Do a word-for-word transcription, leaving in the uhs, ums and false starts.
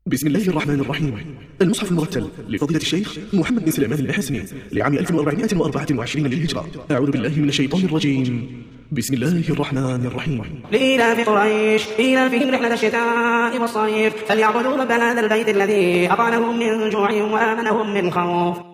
بسم الله الرحمن الرحيم. المصحف المرتل لفضيلة الشيخ محمد بن سليمان الحسني لعام ألف وأربعمائة وأربعة وعشرين للهجرة. أعوذ بالله من الشيطان الرجيم. بسم الله الرحمن الرحيم. لإيلاف قريش إيلافهم رحلة الشتاء والصيف فليعبدوا رب هذا البيت الذي أطعمهم من جوع وآمنهم من خوف.